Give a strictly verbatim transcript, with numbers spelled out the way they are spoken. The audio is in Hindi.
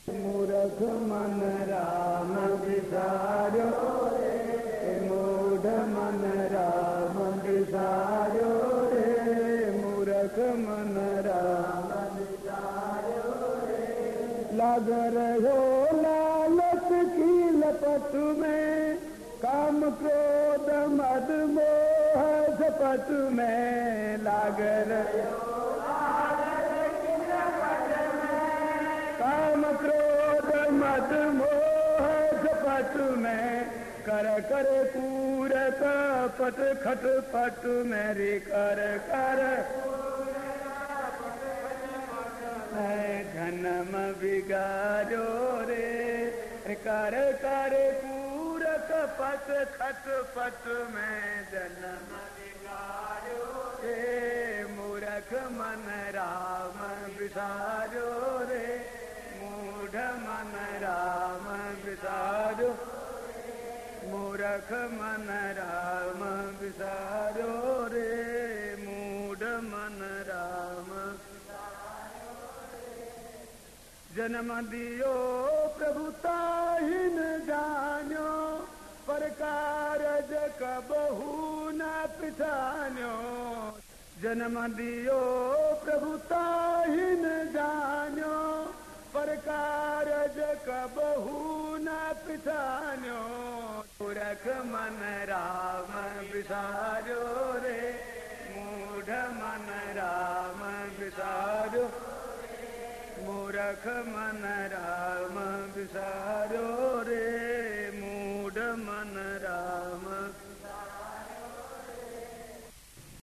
मूर्ख मन राम विसारो रे, मूढ़ मन राम विसारो रे, मूर्ख मन राम विसारो रे। लग रहो लालच की लपट में, काम क्रोध मद मोह झपट में। लग रहो काम क्रोध मद मोह झपट में, कर कर पूर पट खट पट मेरी कर कर जन्म बिगाड़ो रे, कर कर पूर पट खट पट में जन्म बिगाड़ो रे, मूर्ख मन राम विसारो रे, मूढ़ मन राम विसारो, मूर्ख मन राम विसारो रे, मूढ़ मन राम। जन्म दियो प्रभु ताहि न जान्यो, पर कारज कबहू न पिछान्यो। जन्म दियो प्रभु ताहि न जान्यो, पर कारज कबहू न पिछान्यो। मूर्ख मन राम विसारो रे, मूढ़ मन राम विसारो, मूर्ख मन राम विसारो रे।